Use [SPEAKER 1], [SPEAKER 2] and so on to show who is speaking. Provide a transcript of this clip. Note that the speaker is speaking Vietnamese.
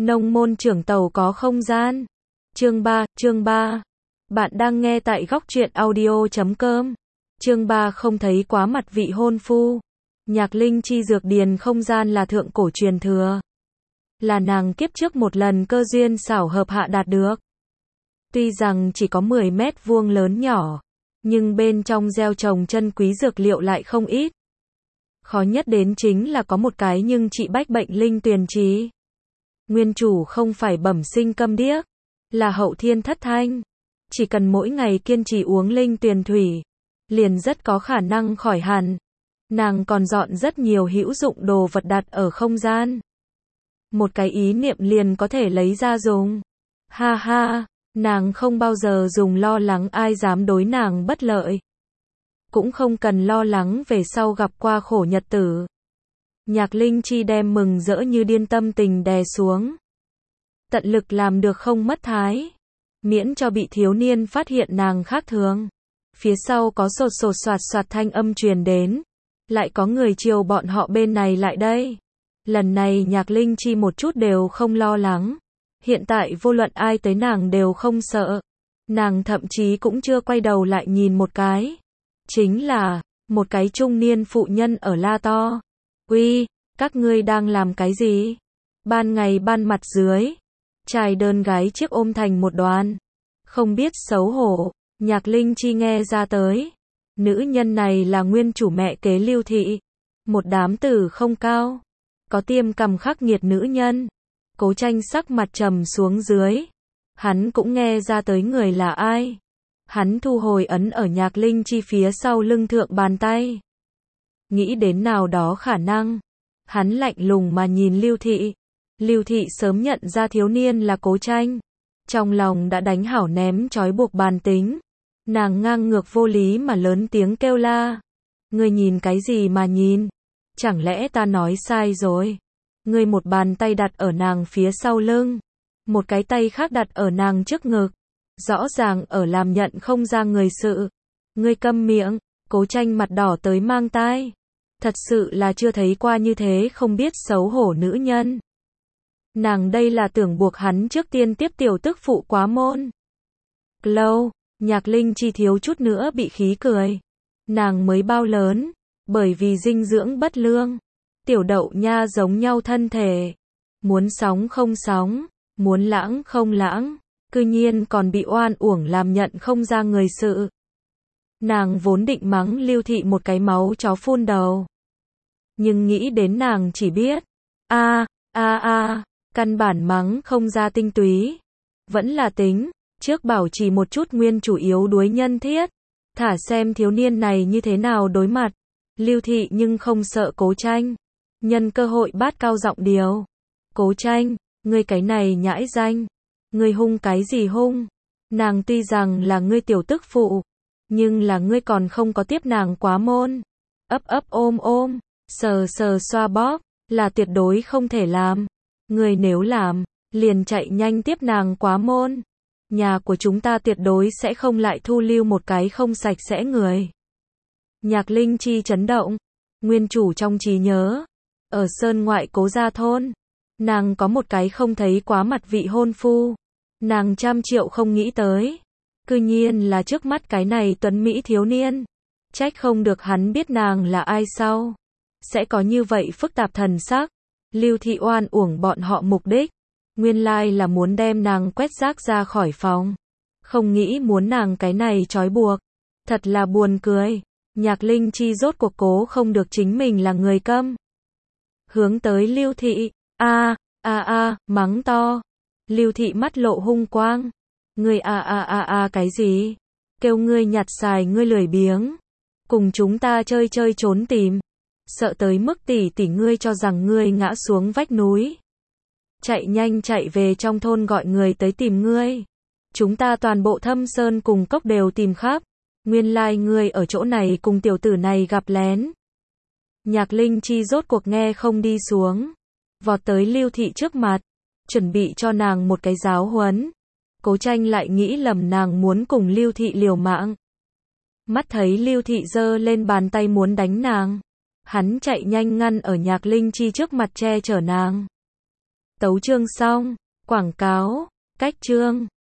[SPEAKER 1] Nông môn trưởng tàu có không gian. Chương 3. Bạn đang nghe tại góc truyện audio.com. Chương 3 không thấy quá mặt vị hôn phu. Nhạc linh chi dược điền không gian là thượng cổ truyền thừa. Là nàng kiếp trước một lần cơ duyên xảo hợp hạ đạt được. Tuy rằng chỉ có 10 mét vuông lớn nhỏ, nhưng bên trong gieo trồng chân quý dược liệu lại không ít. Khó nhất đến chính là có một cái nhưng trị bách bệnh linh tuyền trí. Nguyên chủ không phải bẩm sinh câm điếc, là hậu thiên thất thanh. Chỉ cần mỗi ngày kiên trì uống linh tuyền thủy, liền rất có khả năng khỏi hẳn. Nàng còn dọn rất nhiều hữu dụng đồ vật đặt ở không gian. Một cái ý niệm liền có thể lấy ra dùng. Ha ha, nàng không bao giờ dùng lo lắng ai dám đối nàng bất lợi. Cũng không cần lo lắng về sau gặp qua khổ nhật tử. Nhạc linh chi đem mừng rỡ như điên tâm tình đè xuống. Tận lực làm được không mất thái. Miễn cho bị thiếu niên phát hiện nàng khác thường. Phía sau có sột sột soạt soạt thanh âm truyền đến. Lại có người chiều bọn họ bên này lại đây. Lần này nhạc linh chi một chút đều không lo lắng. Hiện tại vô luận ai tới nàng đều không sợ. Nàng thậm chí cũng chưa quay đầu lại nhìn một cái. Chính là, một cái trung niên phụ nhân ở la to. Uy, các ngươi đang làm cái gì? Ban ngày ban mặt dưới. Trai đơn gái chiếc ôm thành một đoàn. Không biết xấu hổ, nhạc linh chi nghe ra tới. Nữ nhân này là nguyên chủ mẹ kế Lưu Thị. Một đám tử không cao. Có tiêm cằm khắc nghiệt nữ nhân. Cố Tranh sắc mặt trầm xuống dưới. Hắn cũng nghe ra tới người là ai. Hắn thu hồi ấn ở nhạc linh chi phía sau lưng thượng bàn tay. Nghĩ đến nào đó khả năng. Hắn lạnh lùng mà nhìn Lưu Thị. Lưu Thị sớm nhận ra thiếu niên là Cố Tranh. Trong lòng đã đánh hảo ném trói buộc bàn tính. Nàng ngang ngược vô lý mà lớn tiếng kêu la. Ngươi nhìn cái gì mà nhìn? Chẳng lẽ ta nói sai rồi? Ngươi một bàn tay đặt ở nàng phía sau lưng. Một cái tay khác đặt ở nàng trước ngực. Rõ ràng ở làm nhận không ra người sự. Ngươi câm miệng. Cố Tranh mặt đỏ tới mang tai. Thật sự là chưa thấy qua như thế không biết xấu hổ nữ nhân. Nàng đây là tưởng buộc hắn trước tiên tiếp tiểu tức phụ quá môn. Lâu, nhạc linh chi thiếu chút nữa bị khí cười. Nàng mới bao lớn, bởi vì dinh dưỡng bất lương. Tiểu đậu nha giống nhau thân thể. Muốn sóng không sóng, muốn lãng không lãng. Cư nhiên còn bị oan uổng làm nhận không ra người sự. Nàng vốn định mắng Lưu Thị một cái máu chó phun đầu. Nhưng nghĩ đến nàng chỉ biết. Căn bản mắng không ra tinh túy. Vẫn là tính, trước bảo trì một chút nguyên chủ yếu đuối nhân thiết. Thả xem thiếu niên này như thế nào đối mặt. Lưu Thị nhưng không sợ Cố Tranh. Nhân cơ hội bát cao giọng điều. Cố Tranh, ngươi cái này nhãi danh. Ngươi hung cái gì hung? Nàng tuy rằng là ngươi tiểu tức phụ. Nhưng là ngươi còn không có tiếp nàng quá môn. Ấp ấp ôm ôm, sờ sờ xoa bóp, là tuyệt đối không thể làm. Ngươi nếu làm, liền chạy nhanh tiếp nàng quá môn. Nhà của chúng ta tuyệt đối sẽ không lại thu lưu một cái không sạch sẽ người. Nhạc linh chi chấn động. Nguyên chủ trong trí nhớ. Ở sơn ngoại Cố gia thôn. Nàng có một cái không thấy quá mặt vị hôn phu. Nàng trăm triệu không nghĩ tới. Cư nhiên là trước mắt cái này tuấn Mỹ thiếu niên. Trách không được hắn biết nàng là ai sau. Sẽ có như vậy phức tạp thần sắc. Lưu Thị oan uổng bọn họ mục đích. Nguyên lai là muốn đem nàng quét rác ra khỏi phòng. Không nghĩ muốn nàng cái này trói buộc. Thật là buồn cười. Nhạc linh chi rốt cuộc cố không được chính mình là người câm. Hướng tới Lưu Thị. Mắng to. Lưu Thị mắt lộ hung quang. Ngươi cái gì? Kêu ngươi nhặt xài ngươi lười biếng. Cùng chúng ta chơi chơi trốn tìm. Sợ tới mức tỷ tỷ ngươi cho rằng ngươi ngã xuống vách núi. Chạy nhanh chạy về trong thôn gọi người tới tìm ngươi. Chúng ta toàn bộ Thâm Sơn cùng cốc đều tìm khắp. Nguyên lai ngươi ở chỗ này cùng tiểu tử này gặp lén. Nhạc linh chi rốt cuộc nghe không đi xuống. Vọt tới Lưu Thị trước mặt. Chuẩn bị cho nàng một cái giáo huấn. Cố Tranh lại nghĩ lầm nàng muốn cùng Lưu Thị liều mạng. Mắt thấy Lưu Thị giơ lên bàn tay muốn đánh nàng. Hắn chạy nhanh ngăn ở nhạc linh chi trước mặt che chở nàng. Tấu chương xong. Quảng cáo. Cách chương.